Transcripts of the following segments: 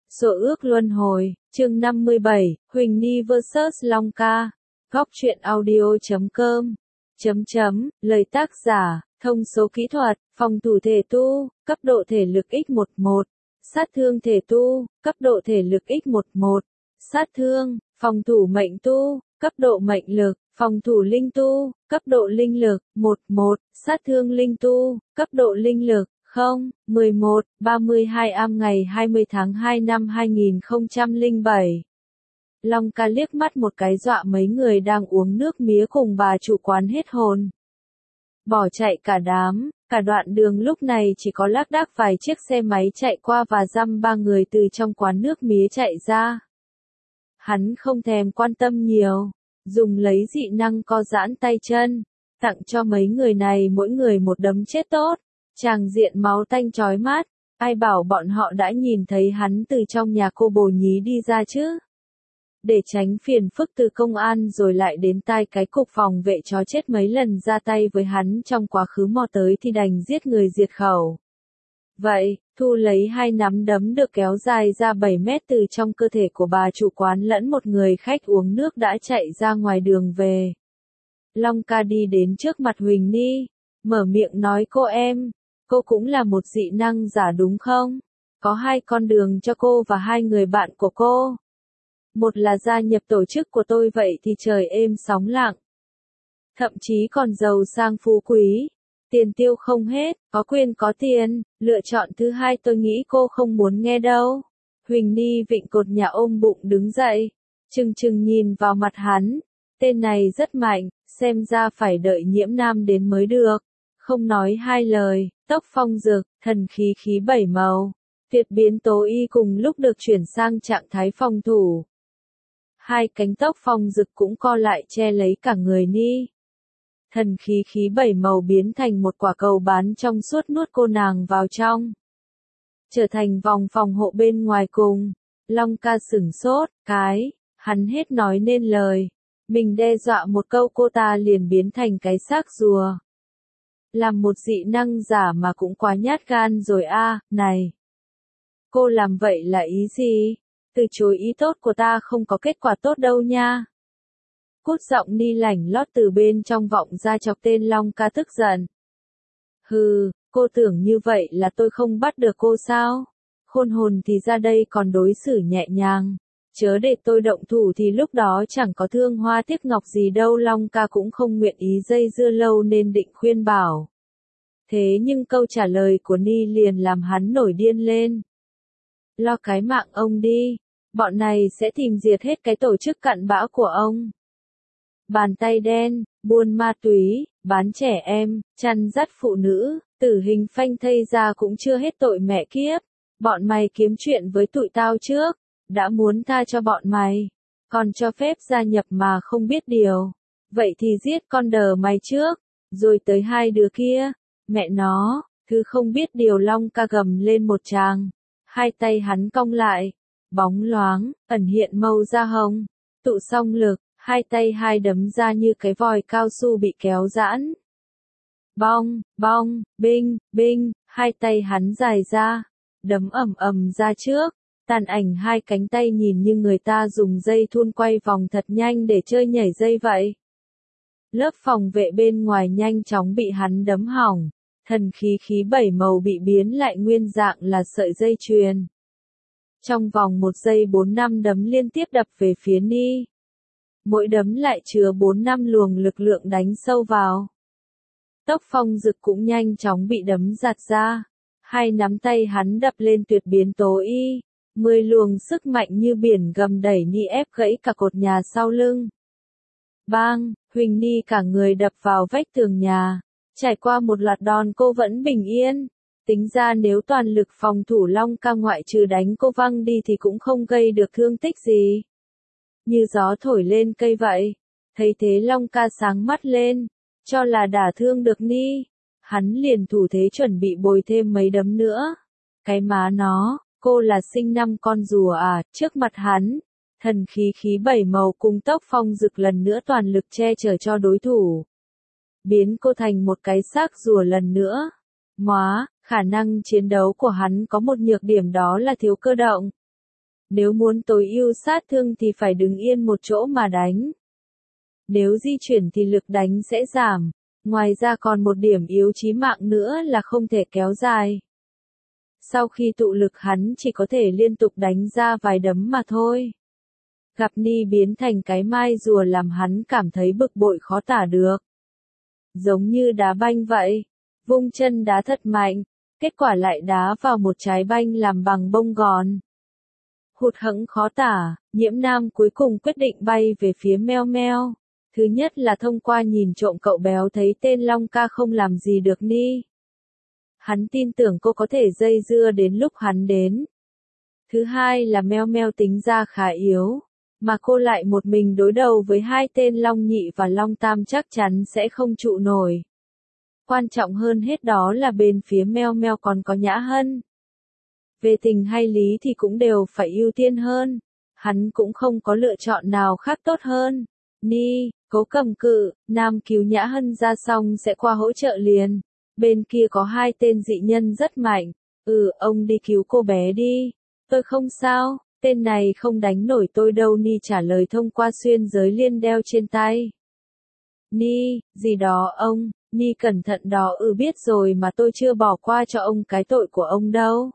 Số ước luân hồi, chương 57, Huỳnh Ni vs Long Ca. Góc truyện audio.com. Lời tác giả, thông số kỹ thuật, phòng thủ thể tu, cấp độ thể lực x11, sát thương thể tu, cấp độ thể lực x11, sát thương, phòng thủ mệnh tu, cấp độ mệnh lực, phòng thủ linh tu, cấp độ linh lực, 11, sát thương linh tu, cấp độ linh lực, 32 am ngày 20 tháng 2 năm 2007. Long Ca liếc mắt một cái dọa mấy người đang uống nước mía cùng bà chủ quán hết hồn. Bỏ chạy cả đám, cả đoạn đường lúc này chỉ có lác đác vài chiếc xe máy chạy qua và dăm ba người từ trong quán nước mía chạy ra. Hắn không thèm quan tâm nhiều, dùng lấy dị năng co giãn tay chân, tặng cho mấy người này mỗi người một đấm chết tốt. Tràng diện máu tanh chói mắt, ai bảo bọn họ đã nhìn thấy hắn từ trong nhà cô bồ nhí đi ra chứ. Để tránh phiền phức từ công an rồi lại đến tai cái cục phòng vệ chó chết mấy lần ra tay với hắn trong quá khứ mò tới thì đành giết người diệt khẩu. Vậy, thu lấy hai nắm đấm được kéo dài ra 7 mét từ trong cơ thể của bà chủ quán lẫn một người khách uống nước đã chạy ra ngoài đường về. Long Ca đi đến trước mặt Huỳnh Ni, mở miệng nói cô em. Cô cũng là một dị năng giả đúng không? Có hai con đường cho cô và hai người bạn của cô. Một là gia nhập tổ chức của tôi vậy thì trời êm sóng lặng. Thậm chí còn giàu sang phú quý. Tiền tiêu không hết, có quyền có tiền. Lựa chọn thứ hai tôi nghĩ cô không muốn nghe đâu. Huỳnh Ni vịn cột nhà ôm bụng đứng dậy. Chừng chừng nhìn vào mặt hắn. Tên này rất mạnh, xem ra phải đợi Nhiễm Nam đến mới được. Không nói hai lời, tốc phong dực, thần khí 7 màu. Tuyệt biến tố y cùng lúc được chuyển sang trạng thái phòng thủ. Hai cánh tốc phong dực cũng co lại che lấy cả người Ni. Thần khí 7 màu biến thành một quả cầu bán trong suốt nuốt cô nàng vào trong. Trở thành vòng phòng hộ bên ngoài cùng. Long Ca sửng sốt, hắn hết nói nên lời. Mình đe dọa một câu cô ta liền biến thành cái xác rùa. Làm một dị năng giả mà cũng quá nhát gan rồi này. Cô làm vậy là ý gì? Từ chối ý tốt của ta không có kết quả tốt đâu nha. Cút giọng Ni lảnh lót từ bên trong vọng ra chọc tên Long Ca tức giận. Hừ, cô tưởng như vậy là tôi không bắt được cô sao? Khôn hồn thì ra đây còn đối xử nhẹ nhàng. Chớ để tôi động thủ thì lúc đó chẳng có thương hoa tiếc ngọc gì đâu. Long Ca cũng không nguyện ý dây dưa lâu nên định khuyên bảo. Thế nhưng câu trả lời của Ni liền làm hắn nổi điên lên. Lo cái mạng ông đi, bọn này sẽ tìm diệt hết cái tổ chức cặn bã của ông. Bàn tay đen, buôn ma túy, bán trẻ em, chăn dắt phụ nữ, tử hình phanh thây ra cũng chưa hết tội mẹ kiếp. Bọn mày kiếm chuyện với tụi tao trước. Đã muốn tha cho bọn mày, còn cho phép gia nhập mà không biết điều. Vậy thì giết con đờ mày trước, rồi tới hai đứa kia. Mẹ nó, thứ không biết điều. Long Ca gầm lên một tràng. Hai tay hắn cong lại, bóng loáng, ẩn hiện màu da hồng. Tụ song lực, hai tay hai đấm ra như cái vòi cao su bị kéo giãn. Bong, bong, binh, hai tay hắn dài ra, đấm ầm ra trước. Tàn ảnh hai cánh tay nhìn như người ta dùng dây thun quay vòng thật nhanh để chơi nhảy dây vậy. Lớp phòng vệ bên ngoài nhanh chóng bị hắn đấm hỏng. Thần khí 7 màu bị biến lại nguyên dạng là sợi dây chuyền. Trong vòng 1 giây 4-5 đấm liên tiếp đập về phía Ni. Mỗi đấm lại chứa 4-5 luồng lực lượng đánh sâu vào. Tốc phong dực cũng nhanh chóng bị đấm giạt ra. Hai nắm tay hắn đập lên tuyệt biến tố y. 10 luồng sức mạnh như biển gầm đẩy Ni ép gãy cả cột nhà sau lưng. Bang, Huỳnh Ni cả người đập vào vách tường nhà. Trải qua một loạt đòn cô vẫn bình yên. Tính ra nếu toàn lực phòng thủ Long Ca ngoại trừ đánh cô văng đi thì cũng không gây được thương tích gì. Như gió thổi lên cây vậy. Thấy thế Long Ca sáng mắt lên. Cho là đả thương được Ni. Hắn liền thủ thế chuẩn bị bồi thêm mấy đấm nữa. Cái má nó. Cô là sinh năm con rùa à? Trước mặt hắn, thần khí 7 màu cùng tốc phong dực lần nữa toàn lực che chở cho đối thủ. Biến cô thành một cái xác rùa lần nữa. Khả năng chiến đấu của hắn có một nhược điểm đó là thiếu cơ động. Nếu muốn tối ưu sát thương thì phải đứng yên một chỗ mà đánh. Nếu di chuyển thì lực đánh sẽ giảm. Ngoài ra còn một điểm yếu chí mạng nữa là không thể kéo dài. Sau khi tụ lực hắn chỉ có thể liên tục đánh ra vài đấm mà thôi. Gặp Ni biến thành cái mai rùa làm hắn cảm thấy bực bội khó tả được. Giống như đá banh vậy. Vung chân đá thật mạnh, kết quả lại đá vào một trái banh làm bằng bông gòn. Hụt hẫng khó tả, Nhiễm Nam cuối cùng quyết định bay về phía Meo Meo. Thứ nhất là thông qua nhìn trộm cậu béo thấy tên Long Ca không làm gì được Ni. Hắn tin tưởng cô có thể dây dưa đến lúc hắn đến. Thứ hai là Meo Meo tính ra khá yếu, mà cô lại một mình đối đầu với hai tên Long Nhị và Long Tam chắc chắn sẽ không trụ nổi. Quan trọng hơn hết đó là bên phía Meo Meo còn có Nhã Hân. Về tình hay lý thì cũng đều phải ưu tiên hơn. Hắn cũng không có lựa chọn nào khác tốt hơn. Ni, cố cầm cự, Nam cứu Nhã Hân ra xong sẽ qua hỗ trợ liền. Bên kia có hai tên dị nhân rất mạnh. Ông đi cứu cô bé đi. Tôi không sao, tên này không đánh nổi tôi đâu. Ni trả lời thông qua xuyên giới liên đeo trên tay. Ni, gì đó ông, Ni cẩn thận đó. Biết rồi mà tôi chưa bỏ qua cho ông cái tội của ông đâu.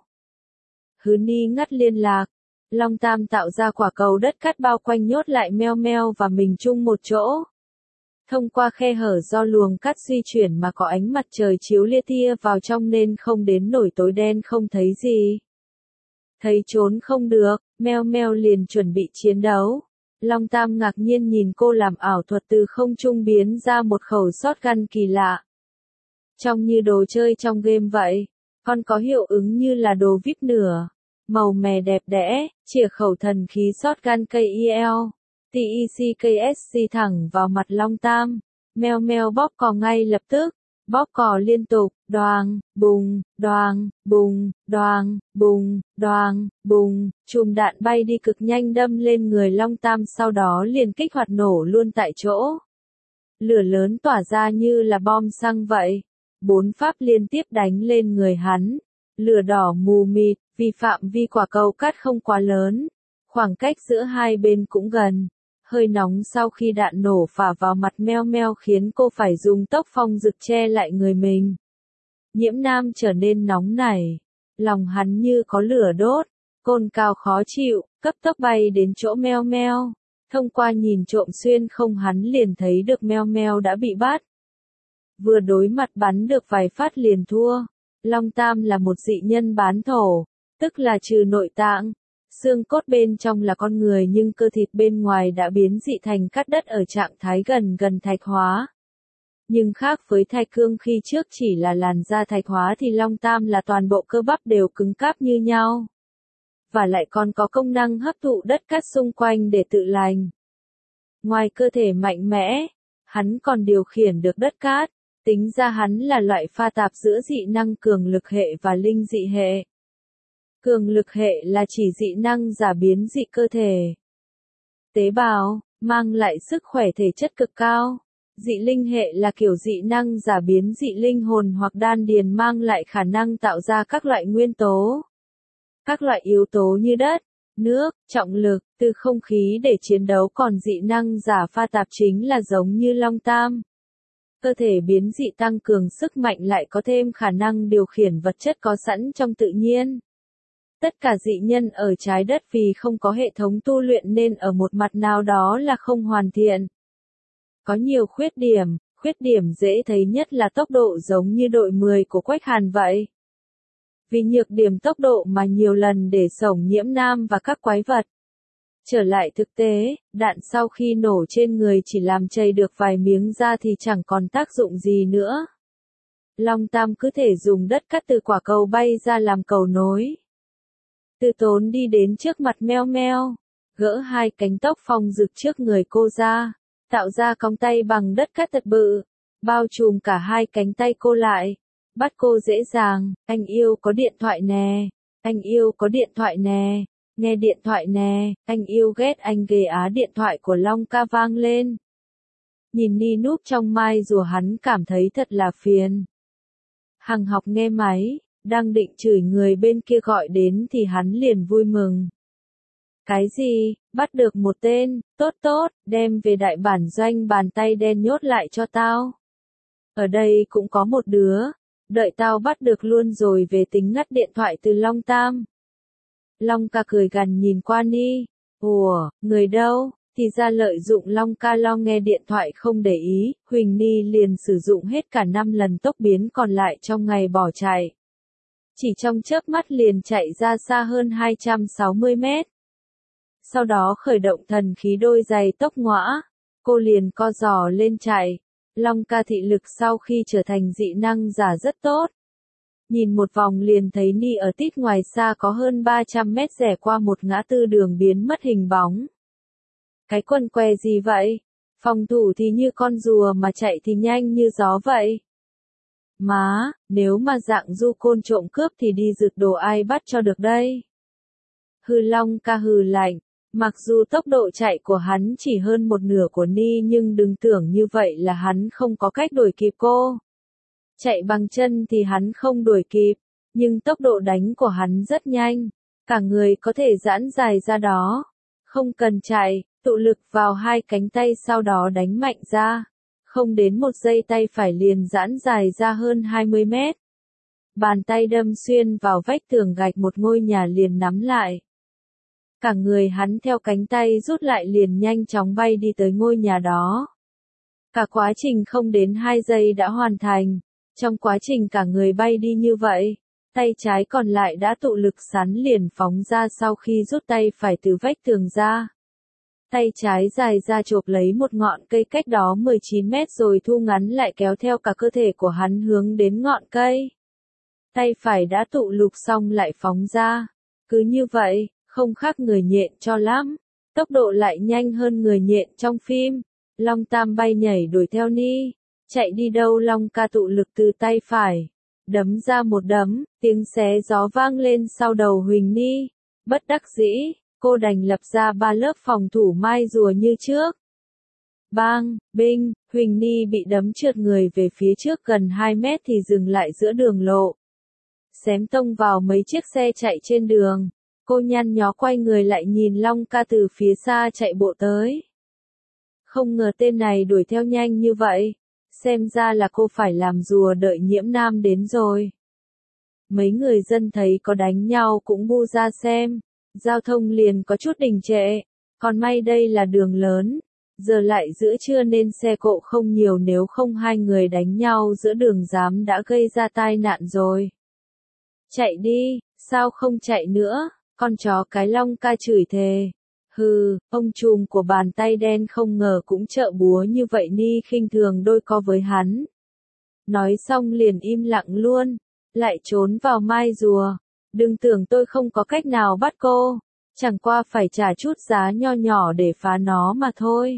Ni ngắt liên lạc. Long Tam tạo ra quả cầu đất cát bao quanh nhốt lại Meo Meo và mình chung một chỗ. Thông qua khe hở do luồng cát di chuyển mà có ánh mặt trời chiếu lia tia vào trong nên không đến nổi tối đen không thấy gì. Thấy trốn không được, Meo Meo liền chuẩn bị chiến đấu. Long Tam ngạc nhiên nhìn cô làm ảo thuật từ không trung biến ra một khẩu shotgun kỳ lạ. Trông như đồ chơi trong game vậy, còn có hiệu ứng như là đồ VIP nửa. Màu mè đẹp đẽ, chĩa khẩu thần khí shotgun KIL, TECKSC thẳng vào mặt Long Tam. Meo Meo bóp cò ngay lập tức, bóp cò liên tục, đoàng, bùng, đoàng, bùng, đoàng, bùng, đoàng, bùng, chùm đạn bay đi cực nhanh đâm lên người Long Tam sau đó liền kích hoạt nổ luôn tại chỗ. Lửa lớn tỏa ra như là bom xăng vậy. 4 pháp liên tiếp đánh lên người hắn. Lửa đỏ mù mịt, vì phạm vi quả cầu cát không quá lớn. Khoảng cách giữa hai bên cũng gần. Hơi nóng sau khi đạn nổ phả vào mặt Meo Meo khiến cô phải dùng tốc phong rực che lại người mình. Nhiễm Nam trở nên nóng nảy. Lòng hắn như có lửa đốt. Cồn cào khó chịu, cấp tốc bay đến chỗ Meo Meo. Thông qua nhìn trộm xuyên không hắn liền thấy được Meo Meo đã bị bắt. Vừa đối mặt bắn được vài phát liền thua. Long Tam là một dị nhân bán thổ, tức là trừ nội tạng. Xương cốt bên trong là con người nhưng cơ thịt bên ngoài đã biến dị thành cát đất ở trạng thái gần thạch hóa. Nhưng khác với Thạch Cương khi trước chỉ là làn da thạch hóa thì Long Tam là toàn bộ cơ bắp đều cứng cáp như nhau. Và lại còn có công năng hấp thụ đất cát xung quanh để tự lành. Ngoài cơ thể mạnh mẽ, hắn còn điều khiển được đất cát. Tính ra hắn là loại pha tạp giữa dị năng cường lực hệ và linh dị hệ. Cường lực hệ là chỉ dị năng giả biến dị cơ thể, tế bào, mang lại sức khỏe thể chất cực cao. Dị linh hệ là kiểu dị năng giả biến dị linh hồn hoặc đan điền mang lại khả năng tạo ra các loại nguyên tố. Các loại yếu tố như đất, nước, trọng lực, từ không khí để chiến đấu còn dị năng giả pha tạp chính là giống như Long Tam. Cơ thể biến dị tăng cường sức mạnh lại có thêm khả năng điều khiển vật chất có sẵn trong tự nhiên. Tất cả dị nhân ở trái đất vì không có hệ thống tu luyện nên ở một mặt nào đó là không hoàn thiện. Có nhiều khuyết điểm dễ thấy nhất là tốc độ giống như đội 10 của Quách Hàn vậy. Vì nhược điểm tốc độ mà nhiều lần để sổng Nhiễm Nam và các quái vật. Trở lại thực tế, đạn sau khi nổ trên người chỉ làm chảy được vài miếng da thì chẳng còn tác dụng gì nữa. Long Tam cứ thể dùng đất cắt từ quả cầu bay ra làm cầu nối. Từ tốn đi đến trước mặt Meo Meo, gỡ hai cánh tóc phong rực trước người cô ra, tạo ra còng tay bằng đất cát thật bự, bao trùm cả hai cánh tay cô lại, bắt cô dễ dàng. Anh yêu có điện thoại nè, anh yêu có điện thoại nè. Nghe điện thoại nè, anh yêu ghét anh ghê á. Điện thoại của Long Ca vang lên. Nhìn Ni núp trong mai rùa hắn cảm thấy thật là phiền. Hằng Học nghe máy, đang định chửi người bên kia gọi đến thì hắn liền vui mừng. Cái gì, bắt được một tên, tốt tốt, đem về đại bản doanh bàn tay đen nhốt lại cho tao. Ở đây cũng có một đứa, đợi tao bắt được luôn rồi về tính ngắt điện thoại từ Long Tam. Long ca cười gằn nhìn qua Ni, ủa, người đâu? Thì ra lợi dụng Long ca lo nghe điện thoại không để ý, Huỳnh Ni liền sử dụng hết cả 5 lần tốc biến còn lại trong ngày bỏ chạy. Chỉ trong chớp mắt liền chạy ra xa hơn 260 mét. Sau đó khởi động thần khí đôi giày tốc ngõa, cô liền co giò lên chạy. Long ca thị lực sau khi trở thành dị năng giả rất tốt. Nhìn một vòng liền thấy Ni ở tít ngoài xa có hơn 300 mét rẽ qua một ngã tư đường biến mất hình bóng. Cái quần què gì vậy? Phòng thủ thì như con rùa mà chạy thì nhanh như gió vậy. Má, nếu mà dạng du côn trộm cướp thì đi rượt đồ ai bắt cho được đây? Hừ Long ca hừ lạnh, mặc dù tốc độ chạy của hắn chỉ hơn một nửa của Ni nhưng đừng tưởng như vậy là hắn không có cách đuổi kịp cô. Chạy bằng chân thì hắn không đuổi kịp, nhưng tốc độ đánh của hắn rất nhanh, cả người có thể giãn dài ra đó. Không cần chạy, tụ lực vào hai cánh tay sau đó đánh mạnh ra. Không đến một giây tay phải liền giãn dài ra hơn 20 mét. Bàn tay đâm xuyên vào vách tường gạch một ngôi nhà liền nắm lại. Cả người hắn theo cánh tay rút lại liền nhanh chóng bay đi tới ngôi nhà đó. Cả quá trình không đến 2 giây đã hoàn thành. Trong quá trình cả người bay đi như vậy, tay trái còn lại đã tụ lực sắn liền phóng ra sau khi rút tay phải từ vách tường ra. Tay trái dài ra chộp lấy một ngọn cây cách đó 19 mét rồi thu ngắn lại kéo theo cả cơ thể của hắn hướng đến ngọn cây. Tay phải đã tụ lực xong lại phóng ra. Cứ như vậy, không khác người nhện cho lắm. Tốc độ lại nhanh hơn người nhện trong phim. Long Tam bay nhảy đuổi theo Ni. Chạy đi đâu Long ca tụ lực từ tay phải. Đấm ra một đấm, tiếng xé gió vang lên sau đầu Huỳnh Ni. Bất đắc dĩ, cô đành lập ra 3 lớp phòng thủ mai rùa như trước. Bang, binh, Huỳnh Ni bị đấm trượt người về phía trước gần 2 mét thì dừng lại giữa đường lộ. Xém tông vào mấy chiếc xe chạy trên đường. Cô nhăn nhó quay người lại nhìn Long ca từ phía xa chạy bộ tới. Không ngờ tên này đuổi theo nhanh như vậy. Xem ra là cô phải làm rùa đợi Nhiễm Nam đến rồi. Mấy người dân thấy có đánh nhau cũng bu ra xem. Giao thông liền có chút đình trệ. Còn may đây là đường lớn. Giờ lại giữa trưa nên xe cộ không nhiều, nếu không hai người đánh nhau giữa đường dám đã gây ra tai nạn rồi. Chạy đi, sao không chạy nữa? Con chó cái Long ca chửi thề. Hừ, ông trùm của bàn tay đen không ngờ cũng trợ búa như vậy. Ni khinh thường đôi co với hắn. Nói xong liền im lặng luôn. Lại trốn vào mai rùa. Đừng tưởng tôi không có cách nào bắt cô. Chẳng qua phải trả chút giá nho nhỏ để phá nó mà thôi.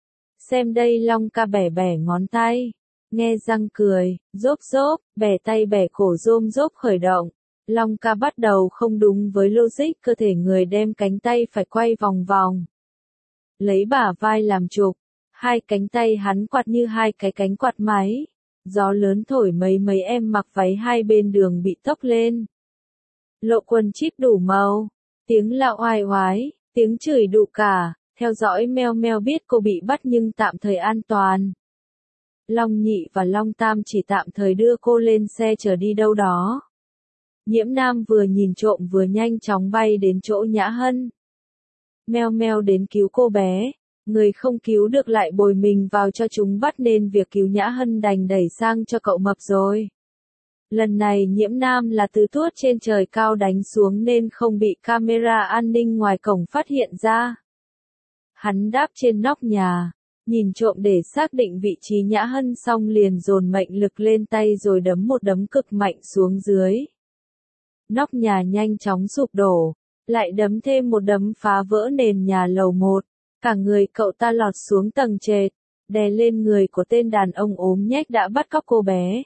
Xem đây Long ca bẻ bẻ ngón tay. Nghe răng cười, rốp rốp, bẻ tay bẻ cổ rôm rốp khởi động. Long ca bắt đầu không đúng với logic, cơ thể người đem cánh tay phải quay vòng vòng. Lấy bả vai làm trục, hai cánh tay hắn quạt như hai cái cánh quạt máy. Gió lớn thổi mấy em mặc váy hai bên đường bị tốc lên. Lộ quần chip đủ màu, tiếng lạo oai oái, tiếng chửi đủ cả, theo dõi meo meo biết cô bị bắt nhưng tạm thời an toàn. Long Nhị và Long Tam chỉ tạm thời đưa cô lên xe chở đi đâu đó. Nhiễm Nam vừa nhìn trộm vừa nhanh chóng bay đến chỗ Nhã Hân. Meo meo đến cứu cô bé, người không cứu được lại bồi mình vào cho chúng bắt nên việc cứu Nhã Hân đành đẩy sang cho cậu mập rồi. Lần này Nhiễm Nam là từ tuốt trên trời cao đánh xuống nên không bị camera an ninh ngoài cổng phát hiện ra. Hắn đáp trên nóc nhà, nhìn trộm để xác định vị trí Nhã Hân xong liền dồn mệnh lực lên tay rồi đấm một đấm cực mạnh xuống dưới. Nóc nhà nhanh chóng sụp đổ, lại đấm thêm một đấm phá vỡ nền nhà lầu 1, cả người cậu ta lọt xuống tầng trệt, đè lên người của tên đàn ông ốm nhách đã bắt cóc cô bé.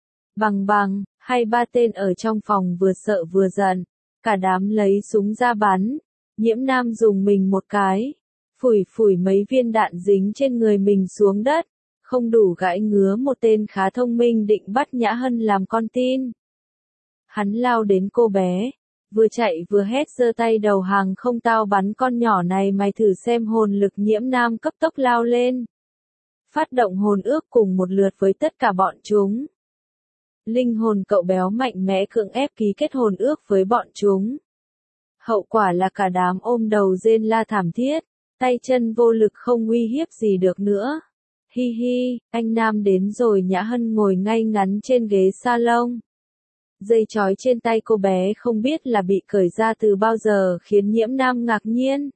Bằng, hai ba tên ở trong phòng vừa sợ vừa giận, cả đám lấy súng ra bắn. Nhiễm Nam dùng mình một cái, phủi mấy viên đạn dính trên người mình xuống đất, không đủ gãi ngứa một tên khá thông minh định bắt Nhã Hân làm con tin. Hắn lao đến cô bé, vừa chạy vừa hét giơ tay đầu hàng không tao bắn con nhỏ này mày thử xem hồn lực Nhiễm Nam cấp tốc lao lên. Phát động hồn ước cùng một lượt với tất cả bọn chúng. Linh hồn cậu béo mạnh mẽ cưỡng ép ký kết hồn ước với bọn chúng. Hậu quả là cả đám ôm đầu rên la thảm thiết, tay chân vô lực không uy hiếp gì được nữa. Hi hi, anh Nam đến rồi. Nhã Hân ngồi ngay ngắn trên ghế salon. Dây trói trên tay cô bé không biết là bị cởi ra từ bao giờ khiến Nhiễm Nam ngạc nhiên.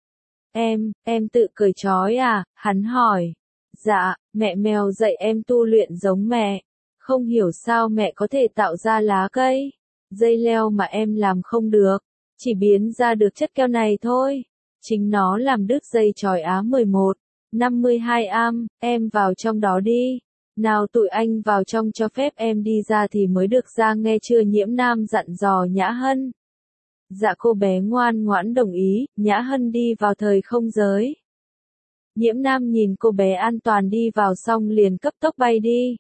Em tự cởi trói à? Hắn hỏi. Dạ, mẹ mèo dạy em tu luyện giống mẹ. Không hiểu sao mẹ có thể tạo ra lá cây, dây leo mà em làm không được. Chỉ biến ra được chất keo này thôi. Chính nó làm đứt dây trói Á 11, 52 am, em vào trong đó đi. Nào tụi anh vào trong cho phép em đi ra thì mới được ra nghe chưa? Nhiễm Nam dặn dò Nhã Hân. Dạ cô bé ngoan ngoãn đồng ý. Nhã Hân đi vào thời không giới. Nhiễm Nam nhìn cô bé an toàn đi vào xong liền cấp tốc bay đi.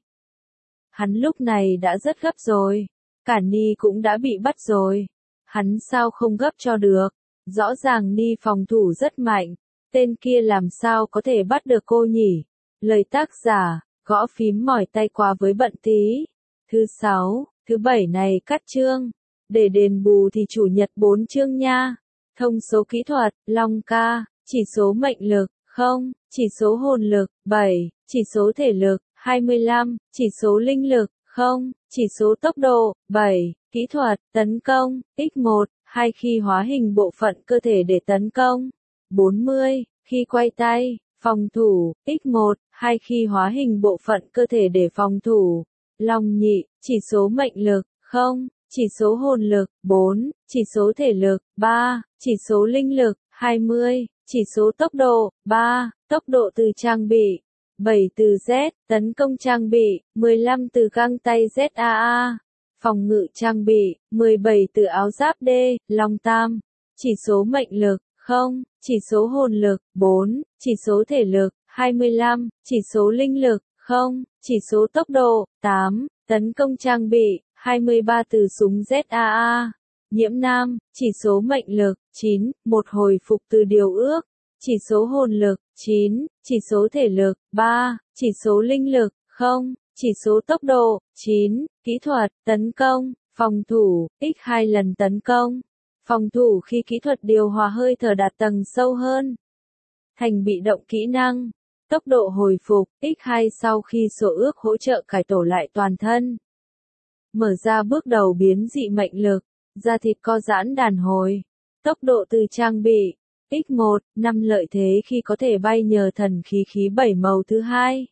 Hắn lúc này đã rất gấp rồi. Cả Ni cũng đã bị bắt rồi. Hắn sao không gấp cho được? Rõ ràng Ni phòng thủ rất mạnh. Tên kia làm sao có thể bắt được cô nhỉ? Lời tác giả, gõ phím mỏi tay quá với bận tí. Thứ 6, thứ 7 này cắt chương. Để đền bù thì chủ nhật 4 chương nha. Thông số kỹ thuật, Long ca, chỉ số mệnh lực, 0, chỉ số hồn lực, 7, chỉ số thể lực, 25, chỉ số linh lực, 0, chỉ số tốc độ, 7, kỹ thuật, tấn công, x1, 2 khi hóa hình bộ phận cơ thể để tấn công, 40, khi quay tay, phòng thủ, x1, 2 khi hóa hình bộ phận cơ thể để phòng thủ, Long nhị, chỉ số mệnh lực, 0, chỉ số hồn lực, 4, chỉ số thể lực, 3, chỉ số linh lực, 20, chỉ số tốc độ, 3, tốc độ từ trang bị, 7 từ Z, tấn công trang bị, 15 từ găng tay ZAA, phòng ngự trang bị, 17 từ áo giáp D, Long tam, chỉ số mệnh lực, 0, chỉ số hồn lực, 4, chỉ số thể lực, 25, chỉ số linh lực, 0, chỉ số tốc độ, 8, tấn công trang bị, 23 từ súng ZAA. Nhiễm Nam, chỉ số mệnh lực, 9, một hồi phục từ điều ước, chỉ số hồn lực, 9, chỉ số thể lực, 3, chỉ số linh lực, 0, chỉ số tốc độ, 9, kỹ thuật, tấn công, phòng thủ, x2 lần tấn công, phòng thủ khi kỹ thuật điều hòa hơi thở đạt tầng sâu hơn. Thành bị động kỹ năng, tốc độ hồi phục, x2 sau khi sổ ước hỗ trợ cải tổ lại toàn thân. Mở ra bước đầu biến dị mệnh lực, da thịt co giãn đàn hồi, tốc độ từ trang bị, x1, 5 lợi thế khi có thể bay nhờ thần khí 7 màu thứ hai.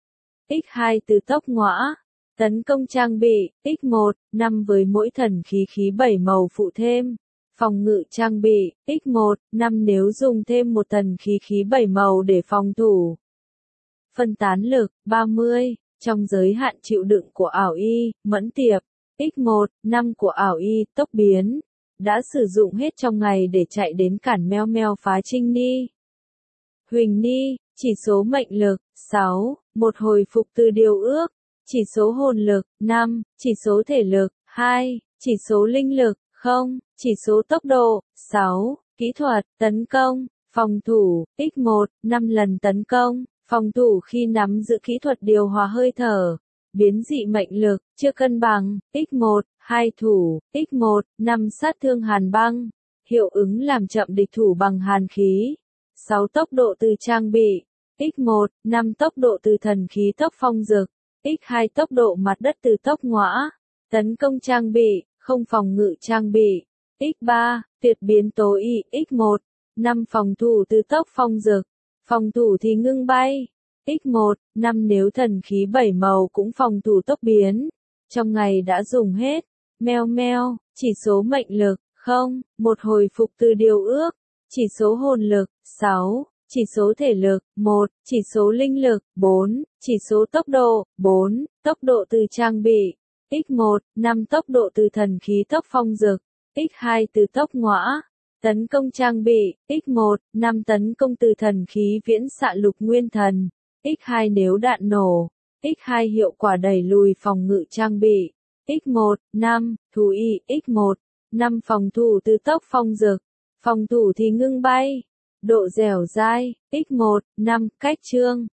x2 từ tốc ngõa, tấn công trang bị, x1, 5 với mỗi thần khí 7 màu phụ thêm. Phòng ngự trang bị, x1, 5 nếu dùng thêm một thần khí 7 màu để phòng thủ. Phân tán lực, 30, trong giới hạn chịu đựng của ảo y, mẫn tiệp, x1, 5 của ảo y, tốc biến. Đã sử dụng hết trong ngày để chạy đến cản meo meo phá Trinh Ni. Huỳnh Ni, chỉ số mệnh lực, 6, một hồi phục từ điều ước, chỉ số hồn lực, 5, chỉ số thể lực, 2, chỉ số linh lực, 0, chỉ số tốc độ, 6, kỹ thuật, tấn công, phòng thủ, x1, 5 lần tấn công, phòng thủ khi nắm giữ kỹ thuật điều hòa hơi thở, biến dị mệnh lực, chưa cân bằng, x1, 2 thủ, x1, 5 sát thương hàn băng, hiệu ứng làm chậm địch thủ bằng hàn khí, 6 tốc độ từ trang bị, x1, 5 tốc độ từ thần khí tốc phong dực, x2 tốc độ mặt đất từ tốc ngõa, tấn công trang bị, không phòng ngự trang bị, x3, tuyệt biến tố y, x1, 5 phòng thủ từ tốc phong dực, phòng thủ thì ngưng bay, x1, 5 nếu thần khí 7 màu cũng phòng thủ tốc biến, trong ngày đã dùng hết, meo meo, chỉ số mệnh lực, 0, một hồi phục từ điều ước, chỉ số hồn lực, 6, chỉ số thể lực, 1, chỉ số linh lực, 4, chỉ số tốc độ, 4, tốc độ từ trang bị, x1, 5 tốc độ từ thần khí tốc phong dực, x2 từ tốc ngõa, tấn công trang bị, x1, 5 tấn công từ thần khí viễn xạ lục nguyên thần, x2 nếu đạn nổ, x2 hiệu quả đẩy lùi phòng ngự trang bị, x1, 5, thú y, x1, 5 phòng thủ từ tốc phong dực. Phòng thủ thì ngưng bay. Độ dẻo dai, x1, 5, cách chương.